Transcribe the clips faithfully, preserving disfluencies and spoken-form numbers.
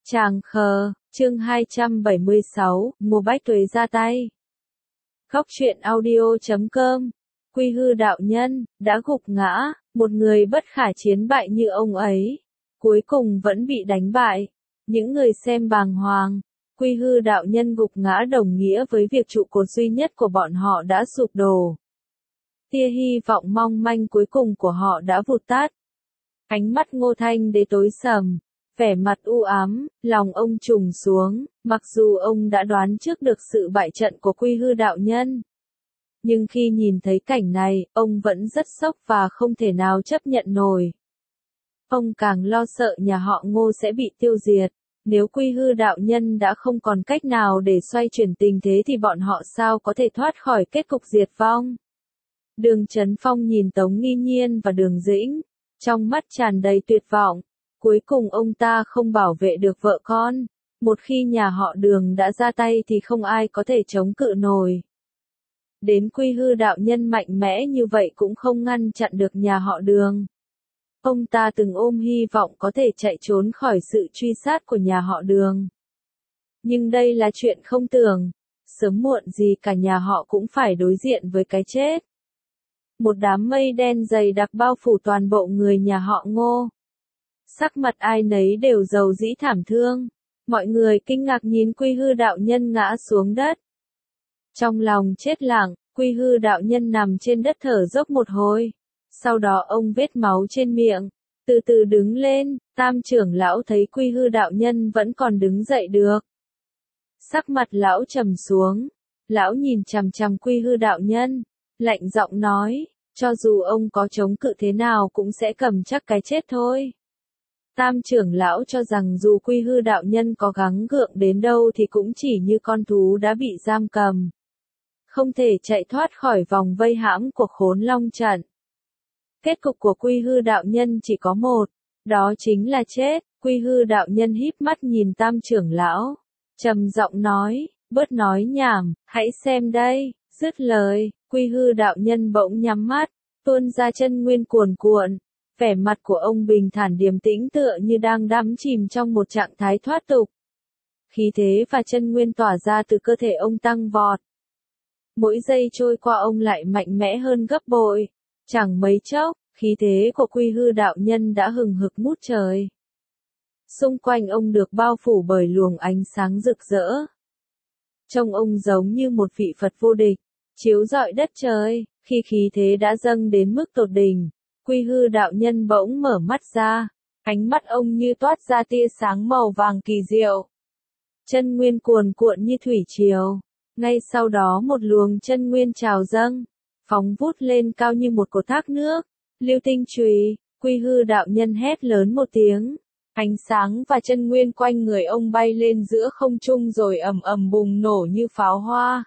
Tràng khờ, chương hai trăm bảy mươi sáu, Ngô Bách Tuế ra tay. Góc truyện audio chấm com, Quy Hư đạo nhân, đã gục ngã, một người bất khả chiến bại như ông ấy, cuối cùng vẫn bị đánh bại. Những người xem bàng hoàng, Quy Hư đạo nhân gục ngã đồng nghĩa với việc trụ cột duy nhất của bọn họ đã sụp đổ. Tia hy vọng mong manh cuối cùng của họ đã vụt tắt. Ánh mắt Ngô Thanh Đế tối sầm, vẻ mặt u ám, lòng ông trùng xuống, mặc dù ông đã đoán trước được sự bại trận của Quy Hư đạo nhân. Nhưng khi nhìn thấy cảnh này, ông vẫn rất sốc và không thể nào chấp nhận nổi. Ông càng lo sợ nhà họ Ngô sẽ bị tiêu diệt. Nếu Quy Hư đạo nhân đã không còn cách nào để xoay chuyển tình thế thì bọn họ sao có thể thoát khỏi kết cục diệt vong. Đường Chấn Phong nhìn Tống Nghi Nhiên và Đường Dĩnh, trong mắt tràn đầy tuyệt vọng. Cuối cùng ông ta không bảo vệ được vợ con. Một khi nhà họ Đường đã ra tay thì không ai có thể chống cự nổi. Đến Quy Hư đạo nhân mạnh mẽ như vậy cũng không ngăn chặn được nhà họ Đường. Ông ta từng ôm hy vọng có thể chạy trốn khỏi sự truy sát của nhà họ Đường. Nhưng đây là chuyện không tưởng. Sớm muộn gì cả nhà họ cũng phải đối diện với cái chết. Một đám mây đen dày đặc bao phủ toàn bộ người nhà họ Ngô. Sắc mặt ai nấy đều rầu rĩ thảm thương. Mọi người kinh ngạc nhìn Quy Hư đạo nhân ngã xuống đất. Trong lòng chết lặng, Quy Hư đạo nhân nằm trên đất thở dốc một hồi. Sau đó ông vết máu trên miệng, từ từ đứng lên. Tam trưởng lão thấy Quy Hư đạo nhân vẫn còn đứng dậy được. Sắc mặt lão trầm xuống. Lão nhìn chằm chằm Quy Hư đạo nhân, lạnh giọng nói, cho dù ông có chống cự thế nào cũng sẽ cầm chắc cái chết thôi. Tam trưởng lão cho rằng dù Quy Hư đạo nhân có gắng gượng đến đâu thì cũng chỉ như con thú đã bị giam cầm. Không thể chạy thoát khỏi vòng vây hãm của Khốn Long trận. Kết cục của Quy Hư đạo nhân chỉ có một, đó chính là chết. Quy Hư đạo nhân híp mắt nhìn Tam trưởng lão, trầm giọng nói, bớt nói nhảm, hãy xem đây. Dứt lời, Quy Hư đạo nhân bỗng nhắm mắt, tuôn ra chân nguyên cuồn cuộn. Vẻ mặt của ông bình thản điềm tĩnh tựa như đang đắm chìm trong một trạng thái thoát tục. Khí thế và chân nguyên tỏa ra từ cơ thể ông tăng vọt. Mỗi giây trôi qua ông lại mạnh mẽ hơn gấp bội. Chẳng mấy chốc, khí thế của Quy Hư đạo nhân đã hừng hực ngút trời. Xung quanh ông được bao phủ bởi luồng ánh sáng rực rỡ. Trông ông giống như một vị Phật vô địch, chiếu rọi đất trời. Khi khí thế đã dâng đến mức tột đỉnh, Quy Hư đạo nhân bỗng mở mắt ra, ánh mắt ông như toát ra tia sáng màu vàng kỳ diệu. Chân nguyên cuồn cuộn như thủy triều, ngay sau đó một luồng chân nguyên trào dâng, phóng vút lên cao như một cột thác nước. Lưu tinh chùy, Quy Hư đạo nhân hét lớn một tiếng, ánh sáng và chân nguyên quanh người ông bay lên giữa không trung rồi ầm ầm bùng nổ như pháo hoa,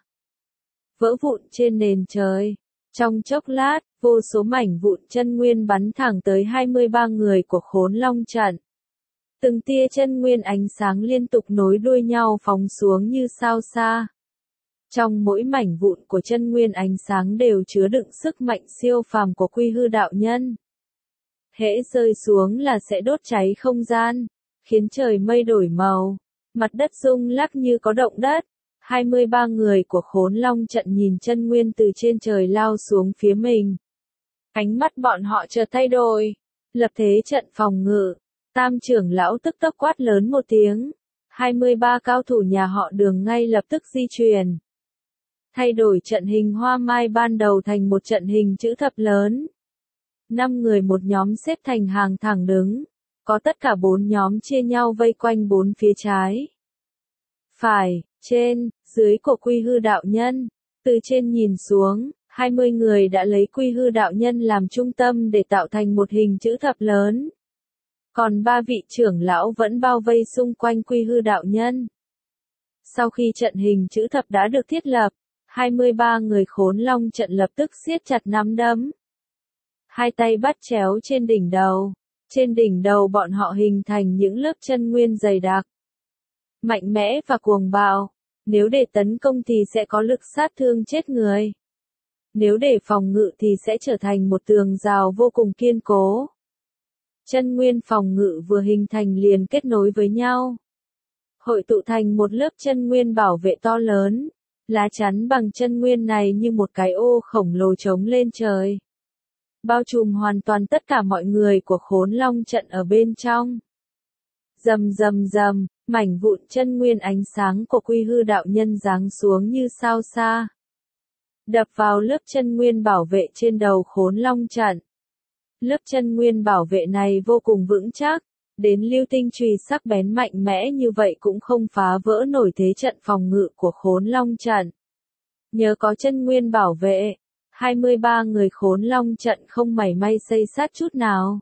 vỡ vụn trên nền trời. Trong chốc lát, vô số mảnh vụn chân nguyên bắn thẳng tới hai mươi ba người của Khốn Long trận. Từng tia chân nguyên ánh sáng liên tục nối đuôi nhau phóng xuống như sao xa. Trong mỗi mảnh vụn của chân nguyên ánh sáng đều chứa đựng sức mạnh siêu phàm của Quy Hư đạo nhân. Hễ rơi xuống là sẽ đốt cháy không gian, khiến trời mây đổi màu, mặt đất rung lắc như có động đất. hai mươi ba người của Khốn Long trận nhìn chân nguyên từ trên trời lao xuống phía mình. Ánh mắt bọn họ chợt thay đổi, lập thế trận phòng ngự. Tam trưởng lão tức tốc quát lớn một tiếng. hai mươi ba cao thủ nhà họ Đường ngay lập tức di chuyển. Thay đổi trận hình hoa mai ban đầu thành một trận hình chữ thập lớn. Năm người một nhóm xếp thành hàng thẳng đứng. Có tất cả bốn nhóm chia nhau vây quanh bốn phía trái, phải, trên, dưới của Quy Hư đạo nhân. Từ trên nhìn xuống, hai mươi người đã lấy Quy Hư đạo nhân làm trung tâm để tạo thành một hình chữ thập lớn. Còn ba vị trưởng lão vẫn bao vây xung quanh Quy Hư đạo nhân. Sau khi trận hình chữ thập đã được thiết lập, hai mươi ba người Khốn Long trận lập tức siết chặt nắm đấm. Hai tay bắt chéo trên đỉnh đầu. Trên đỉnh đầu bọn họ hình thành những lớp chân nguyên dày đặc, mạnh mẽ và cuồng bạo. Nếu để tấn công thì sẽ có lực sát thương chết người. Nếu để phòng ngự thì sẽ trở thành một tường rào vô cùng kiên cố. Chân nguyên phòng ngự vừa hình thành liền kết nối với nhau. hội tụ thành một lớp chân nguyên bảo vệ to lớn. Lá chắn bằng chân nguyên này như một cái ô khổng lồ trống lên trời, bao trùm hoàn toàn tất cả mọi người của Khốn Long trận ở bên trong. Rầm rầm rầm, mảnh vụn chân nguyên ánh sáng của Quy Hư đạo nhân giáng xuống như sao xa, đập vào lớp chân nguyên bảo vệ trên đầu Khốn Long trận. Lớp chân nguyên bảo vệ này vô cùng vững chắc, đến lưu tinh chùy sắc bén mạnh mẽ như vậy cũng không phá vỡ nổi thế trận phòng ngự của Khốn Long trận. Nhờ có chân nguyên bảo vệ, hai mươi ba người Khốn Long trận không mảy may xây sát chút nào.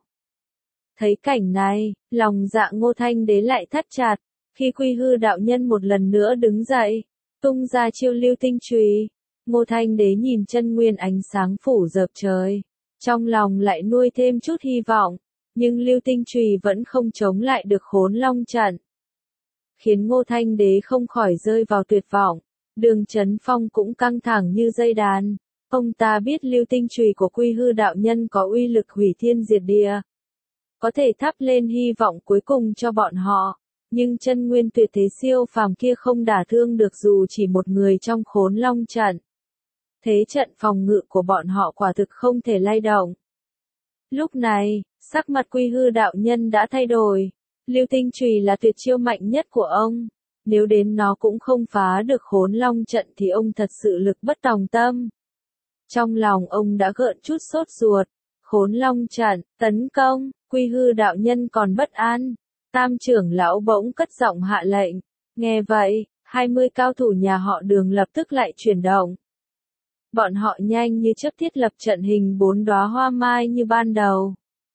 Thấy cảnh này, lòng dạ Ngô Thanh Đế lại thắt chặt, khi Quy Hư đạo nhân một lần nữa đứng dậy, tung ra chiêu lưu tinh chùy, Ngô Thanh Đế nhìn chân nguyên ánh sáng phủ dợp trời, trong lòng lại nuôi thêm chút hy vọng, nhưng lưu tinh chùy vẫn không chống lại được Khốn Long trận, khiến Ngô Thanh Đế không khỏi rơi vào tuyệt vọng. Đường Chấn Phong cũng căng thẳng như dây đàn, ông ta biết lưu tinh chùy của Quy Hư đạo nhân có uy lực hủy thiên diệt địa, có thể thắp lên hy vọng cuối cùng cho bọn họ, nhưng chân nguyên tuyệt thế siêu phàm kia không đả thương được dù chỉ một người trong Khốn Long trận. Thế trận phòng ngự của bọn họ quả thực không thể lay động. Lúc này, sắc mặt Quy Hư đạo nhân đã thay đổi, lưu tinh chùy là tuyệt chiêu mạnh nhất của ông, nếu đến nó cũng không phá được Khốn Long trận thì ông thật sự lực bất tòng tâm. Trong lòng ông đã gợn chút sốt ruột, Khốn Long trận, tấn công, Quy Hư đạo nhân còn bất an, Tam trưởng lão bỗng cất giọng hạ lệnh, nghe vậy, hai mươi cao thủ nhà họ Đường lập tức lại chuyển động. Bọn họ nhanh như chớp thiết lập trận hình bốn đóa hoa mai như ban đầu.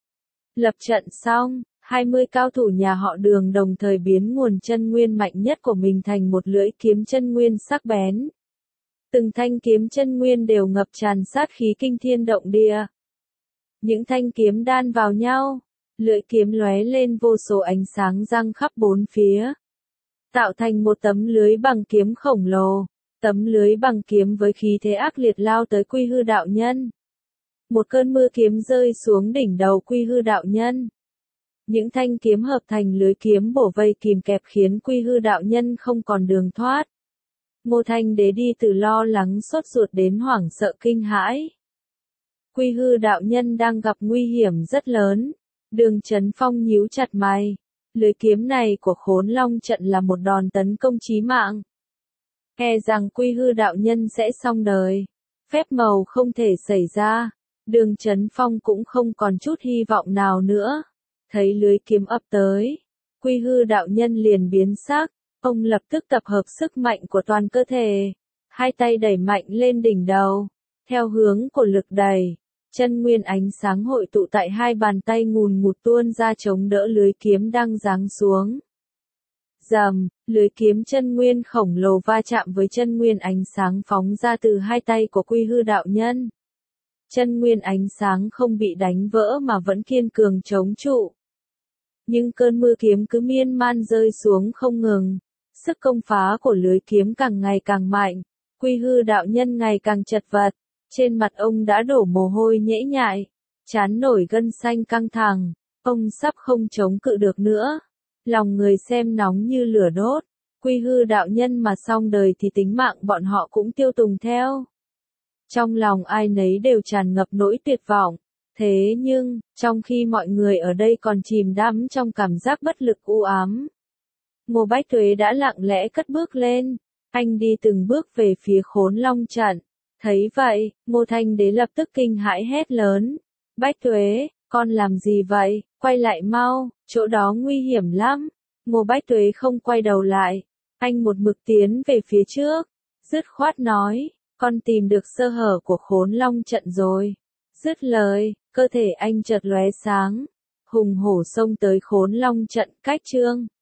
Lập trận xong, hai mươi cao thủ nhà họ Đường đồng thời biến nguồn chân nguyên mạnh nhất của mình thành một lưỡi kiếm chân nguyên sắc bén. Từng thanh kiếm chân nguyên đều ngập tràn sát khí kinh thiên động địa. Những thanh kiếm đan vào nhau, lưỡi kiếm lóe lên vô số ánh sáng răng khắp bốn phía, tạo thành một tấm lưới bằng kiếm khổng lồ. Tấm lưới bằng kiếm với khí thế ác liệt lao tới Quy Hư đạo nhân. Một cơn mưa kiếm rơi xuống đỉnh đầu Quy Hư đạo nhân. Những thanh kiếm hợp thành lưới kiếm bổ vây kìm kẹp khiến Quy Hư đạo nhân không còn đường thoát. Ngô Thanh Đế đi từ lo lắng sốt ruột đến hoảng sợ kinh hãi. Quy Hư đạo nhân đang gặp nguy hiểm rất lớn. Đường Chấn Phong nhíu chặt mày. Lưới kiếm này của Khốn Long trận là một đòn tấn công chí mạng. E rằng Quy Hư đạo nhân sẽ xong đời. Phép màu không thể xảy ra. Đường Chấn Phong cũng không còn chút hy vọng nào nữa. Thấy lưới kiếm ập tới, Quy Hư đạo nhân liền biến sắc. Ông lập tức tập hợp sức mạnh của toàn cơ thể. Hai tay đẩy mạnh lên đỉnh đầu. Theo hướng của lực đẩy, chân nguyên ánh sáng hội tụ tại hai bàn tay ngùn ngụt tuôn ra chống đỡ lưới kiếm đang giáng xuống. Rầm, lưới kiếm chân nguyên khổng lồ va chạm với chân nguyên ánh sáng phóng ra từ hai tay của Quy Hư đạo nhân. Chân nguyên ánh sáng không bị đánh vỡ mà vẫn kiên cường chống trụ. Nhưng cơn mưa kiếm cứ miên man rơi xuống không ngừng. Sức công phá của lưới kiếm càng ngày càng mạnh. Quy Hư đạo nhân ngày càng chật vật. Trên mặt ông đã đổ mồ hôi nhễ nhại. Trán nổi gân xanh căng thẳng. Ông sắp không chống cự được nữa. Lòng người xem nóng như lửa đốt. Quy Hư đạo nhân mà xong đời thì tính mạng bọn họ cũng tiêu tùng theo. Trong lòng ai nấy đều tràn ngập nỗi tuyệt vọng. Thế nhưng, trong khi mọi người ở đây còn chìm đắm trong cảm giác bất lực u ám, Ngô Bách Tuế đã lặng lẽ cất bước lên. Anh đi từng bước về phía Khốn Long trận. Thấy vậy, Ngô Thanh Đế lập tức kinh hãi hét lớn. Bách Tuế, con làm gì vậy? Quay lại mau, chỗ đó nguy hiểm lắm. Ngô Bách Tuế không quay đầu lại. Anh một mực tiến về phía trước. Dứt khoát nói, con tìm được sơ hở của Khốn Long trận rồi. Dứt lời, cơ thể anh chợt lóe sáng. Hùng hổ xông tới Khốn Long trận cách trương.